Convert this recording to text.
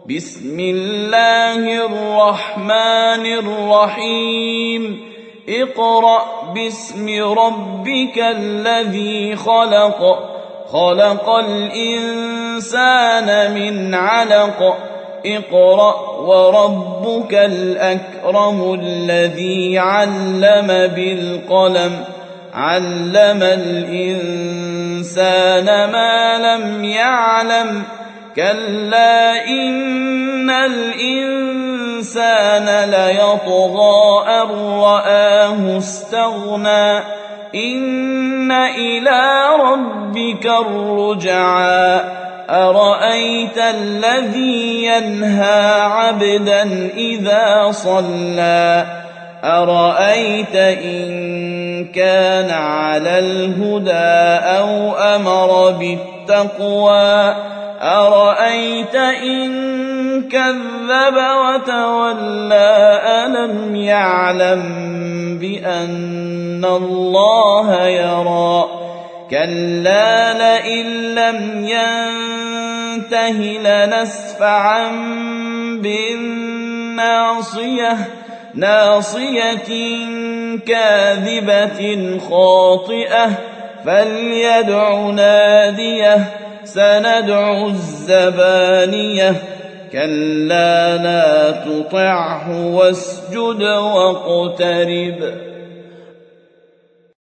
بسم الله الرحمن الرحيم اقرأ باسم ربك الذي خلق خلق الإنسان من علق اقرأ وربك الأكرم الذي علم بالقلم علم الإنسان ما لم يعلم كلا إن الإنسان ليطغى أن رآه استغنى إن إلى ربك الرجعى أرأيت الذي ينهى عبدا إذا صلى أرأيت إن كان على الهدى أو أمر بالتقوى أرأيت إن كذب وتولى ألم يعلم بأن الله يرى كلا لئن لم ينته لنسفعا بالناصية ناصية كاذبة خاطئة فليدع ناديه سندع الزبانية كلا لا تطعه واسجد واقترب